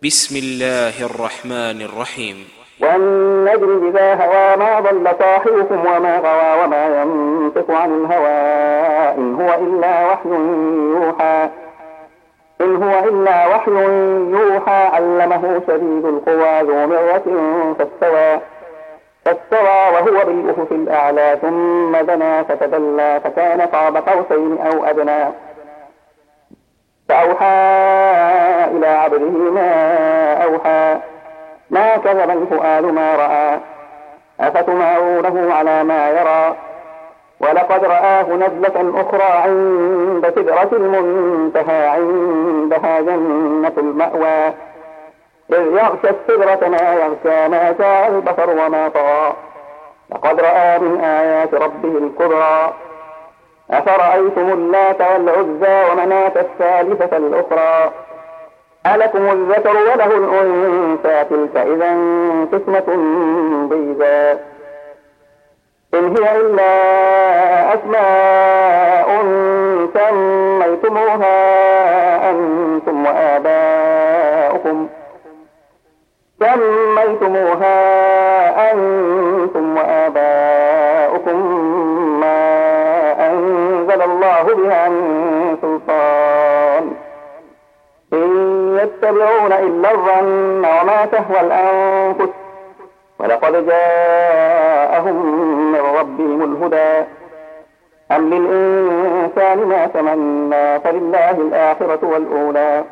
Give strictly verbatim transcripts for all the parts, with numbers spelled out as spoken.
بسم الله الرحمن الرحيم. والنجم إذا هوى ما ضل صاحبكم وما غوى وما ينطق عن الهوى إن هو إلا وحي يوحى إن هو إلا وحي يوحى علمه شديد القوى ذو مرة فاستوى فاستوى وهو بالأفق الأعلى ثم دنا فتدلى فكان قاب قوسين أو أدنى فأوحى إلى عبده ما أوحى ما كذب الفؤاد ما رأى أفتمارونه على ما يرى ولقد رآه نزلة أخرى عند سدرة المنتهى عندها جنة المأوى إذ يغشى السدرة ما يغشى ما شاء البصر وما طغى لقد رأى من آيات ربه الكبرى أفرأيتم اللات والعزى ومناة الثالثة الأخرى ألكم الذكر وله الأنثى تلك إذا قسمة ضيزى إن هي إلا أسماء سميتموها أنتم وآباؤكم سميتموها أنتم وآباؤكم ما أنزل الله بها من سلطان إن يتبعون إلا الظن وما تهوى الأنفس ولقد جاءهم من ربهم الهدى أم للإنسان ما تمنى فلله الآخرة والأولى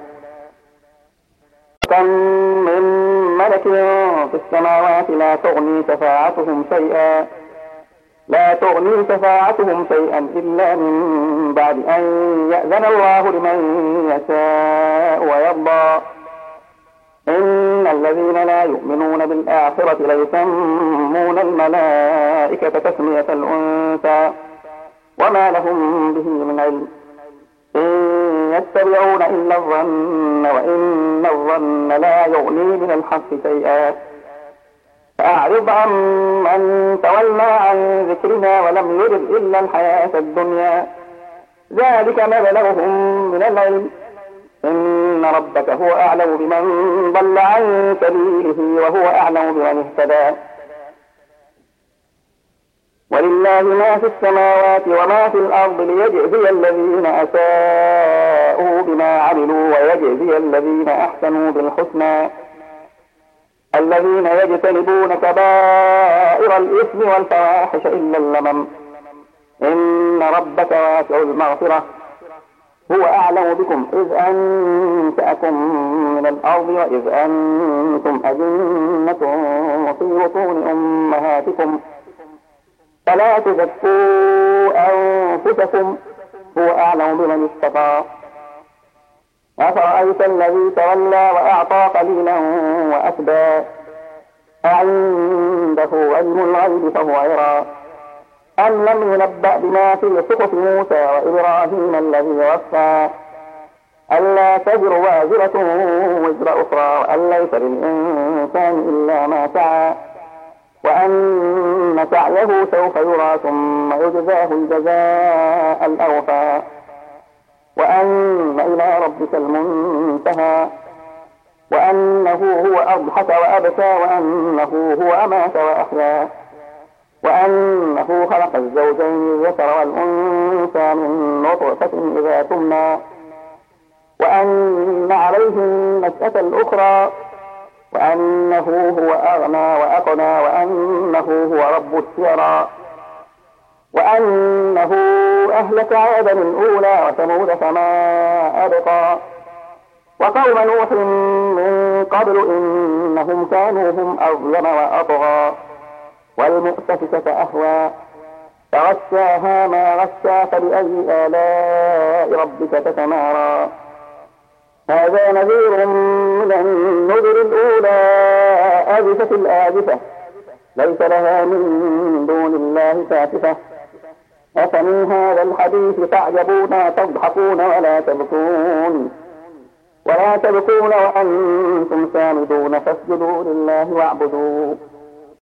كم من ملك في السماوات لا تغني شفاعتهم شيئا لا تغني شفاعتهم شيئا إلا من بعد أن يأذن الله لمن يشاء ويرضى إن الذين لا يؤمنون بالآخرة ليسمون الملائكة تسمية الأنثى وما لهم به من علم إن يتبعون إلا الظن وإن الظن لا يغني من الحق شيئا فأعرض عن من تولى عن ذكرنا ولم يرد إلا الحياة الدنيا ذلك مبلغهم من العلم إن ربك هو أعلم بمن ضل عن سبيله وهو أعلم بمن اهتدى ولله ما في السماوات وما في الأرض ليجزي الذين أساءوا بما عملوا ويجزي الذين أحسنوا بالحسنى الذين يجتنبون كبائر الإثم والفواحش إلا اللمم إن ربك واسع المغفرة هو أعلم بكم إذ أنشأكم من الأرض وإذ أنتم أجنة في بطون أمهاتكم فلا تزكوا أنفسكم هو أعلم بمن اتقى أفرأيت الذي تولى وأعطى قليلا وأكدى أعنده علم الغيب فهو يرى أم لم ينبأ بما في صحف موسى وإبراهيم الذي وفى ألا تزر وازرة وزر أخرى وأن ليس للإنسان إلا ما سعى وأن سعيه سوف يرى ثم يجزاه الجزاء الأوفى وأن إلى ربك المنتهى وأنه هو أضحك وأبكى وأنه هو أمات وأحيا وأنه خلق الزوجين الذكر والأنثى من نطفة إذا تمنى وأن عليه النشأة الأخرى وأنه هو أغنى وأقنى وأنه هو رب الشعرى وأنه أهلك عادا الأولى وثمود فما أبقى وقوم نوح من قبل إنهم كانوا هم أظلم وأطغى والمؤتفكة أهوى فغشاها ما غشا فبأي آلاء ربك تتمارى هذا نذير من النذر الأولى آزفة الآزفة ليس لها من دون الله كاشفة أفمن هذا الحديث تعجبون تضحكون ولا تبكون ولا تبكون وأنتم سامدون فاسجدوا لله واعبدوا